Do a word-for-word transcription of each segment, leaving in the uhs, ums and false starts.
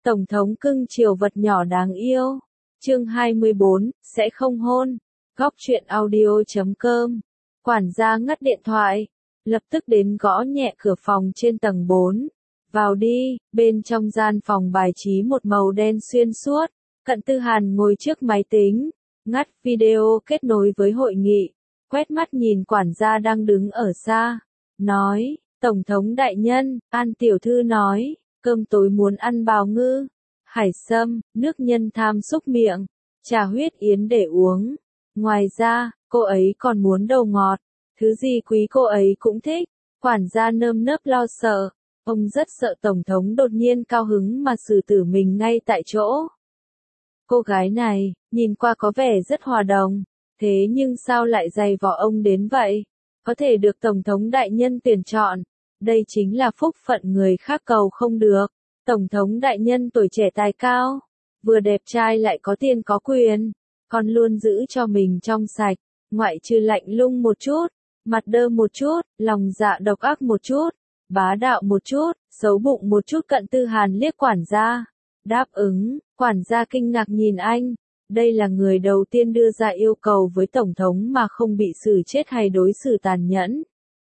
Tổng thống cưng chiều vật nhỏ đáng yêu. Chương hai mươi bốn, sẽ không hôn. Góc truyện audio chấm com. Quản gia ngắt điện thoại, lập tức đến gõ nhẹ cửa phòng trên tầng bốn. Vào đi, bên trong gian phòng bài trí một màu đen xuyên suốt. Cận Tư Hàn ngồi trước máy tính, ngắt video kết nối với hội nghị, quét mắt nhìn quản gia đang đứng ở xa. Nói, Tổng thống đại nhân, An tiểu thư nói, cơm tối muốn ăn bào ngư, hải sâm, nước nhân tham xúc miệng, trà huyết yến để uống. Ngoài ra, cô ấy còn muốn đầu ngọt, thứ gì quý cô ấy cũng thích. Quản gia nơm nớp lo sợ, ông rất sợ Tổng thống đột nhiên cao hứng mà xử tử mình ngay tại chỗ. Cô gái này, nhìn qua có vẻ rất hòa đồng, thế nhưng sao lại dày vò ông đến vậy? Có thể được Tổng thống đại nhân tuyển chọn, đây chính là phúc phận người khác cầu không được. Tổng thống đại nhân tuổi trẻ tài cao, vừa đẹp trai lại có tiền có quyền, còn luôn giữ cho mình trong sạch, ngoại trừ lạnh lùng một chút, mặt đơ một chút, lòng dạ độc ác một chút, bá đạo một chút, xấu bụng một chút. Cận Tư Hàn liếc quản gia, đáp ứng. Quản gia kinh ngạc nhìn anh, đây là người đầu tiên đưa ra yêu cầu với Tổng thống mà không bị xử chết hay đối xử tàn nhẫn.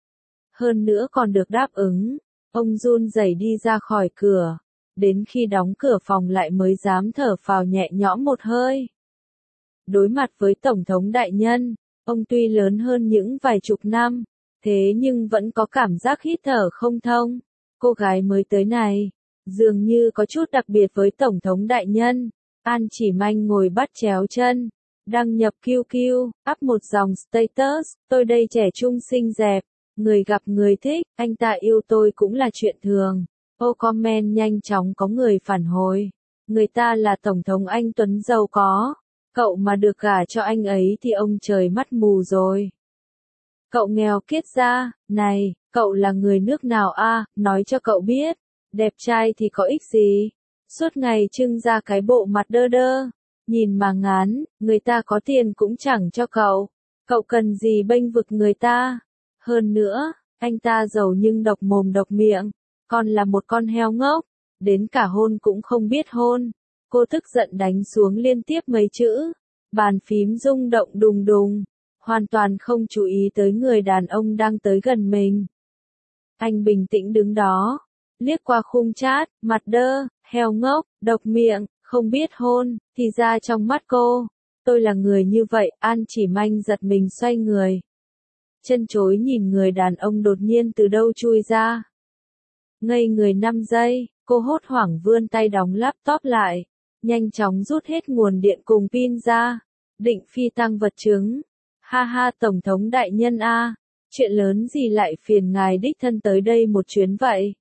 Hơn nữa còn được đáp ứng, ông run rẩy đi ra khỏi cửa, đến khi đóng cửa phòng lại mới dám thở phào nhẹ nhõm một hơi. Đối mặt với Tổng thống đại nhân, ông tuy lớn hơn những vài chục năm, thế nhưng vẫn có cảm giác hít thở không thông. Cô gái mới tới này, dường như có chút đặc biệt với Tổng thống đại nhân. An Chỉ Manh ngồi bắt chéo chân, đăng nhập quy quy, up một dòng status, tôi đây trẻ trung xinh đẹp, người gặp người thích, anh ta yêu tôi cũng là chuyện thường. Ô comment nhanh chóng có người phản hồi, người ta là Tổng thống anh tuấn giàu có, cậu mà được gả cho anh ấy thì ông trời mắt mù rồi. Cậu nghèo kiết ra, này, cậu là người nước nào a? Nói cho cậu biết. Đẹp trai thì có ích gì? Suốt ngày trưng ra cái bộ mặt đơ đơ, nhìn mà ngán, người ta có tiền cũng chẳng cho cậu. Cậu cần gì bênh vực người ta? Hơn nữa, anh ta giàu nhưng độc mồm độc miệng, còn là một con heo ngốc, đến cả hôn cũng không biết hôn. Cô tức giận đánh xuống liên tiếp mấy chữ, bàn phím rung động đùng đùng, hoàn toàn không chú ý tới người đàn ông đang tới gần mình. Anh bình tĩnh đứng đó, liếc qua khung chat, mặt đơ, heo ngốc, độc miệng, không biết hôn, thì ra trong mắt cô, tôi là người như vậy. An Chỉ Manh giật mình xoay người, chân chối nhìn người đàn ông đột nhiên từ đâu chui ra. Ngây người năm giây, cô hốt hoảng vươn tay đóng laptop lại, nhanh chóng rút hết nguồn điện cùng pin ra, định phi tăng vật chứng. Ha ha, Tổng thống đại nhân a, chuyện lớn gì lại phiền ngài đích thân tới đây một chuyến vậy?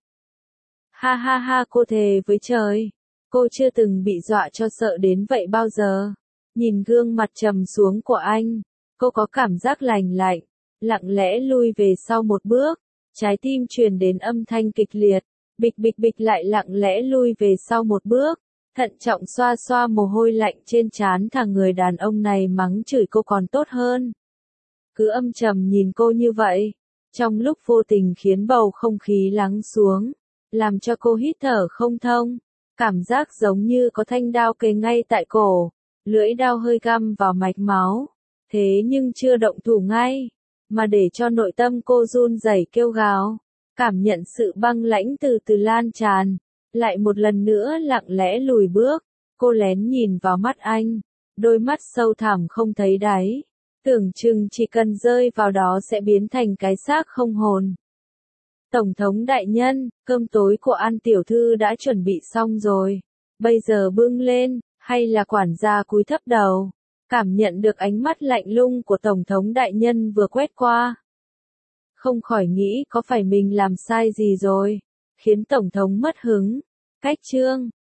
Ha ha ha, cô thề với trời, cô chưa từng bị dọa cho sợ đến vậy bao giờ. Nhìn gương mặt trầm xuống của anh, cô có cảm giác lành lạnh, lặng lẽ lui về sau một bước, trái tim truyền đến âm thanh kịch liệt, bịch bịch bịch, lại lặng lẽ lui về sau một bước, thận trọng xoa xoa mồ hôi lạnh trên trán. Thằng người đàn ông này mắng chửi cô còn tốt hơn, cứ âm trầm nhìn cô như vậy, trong lúc vô tình khiến bầu không khí lắng xuống, làm cho cô hít thở không thông, cảm giác giống như có thanh đao kề ngay tại cổ, lưỡi đao hơi găm vào mạch máu, thế nhưng chưa động thủ ngay, mà để cho nội tâm cô run rẩy kêu gào, cảm nhận sự băng lãnh từ từ lan tràn, lại một lần nữa lặng lẽ lùi bước. Cô lén nhìn vào mắt anh, đôi mắt sâu thẳm không thấy đáy, tưởng chừng chỉ cần rơi vào đó sẽ biến thành cái xác không hồn. Tổng thống đại nhân, cơm tối của An tiểu thư đã chuẩn bị xong rồi, bây giờ bưng lên. Hay là quản gia cúi thấp đầu, cảm nhận được ánh mắt lạnh lùng của Tổng thống đại nhân vừa quét qua, không khỏi nghĩ có phải mình làm sai gì rồi, khiến Tổng thống mất hứng. Cách chương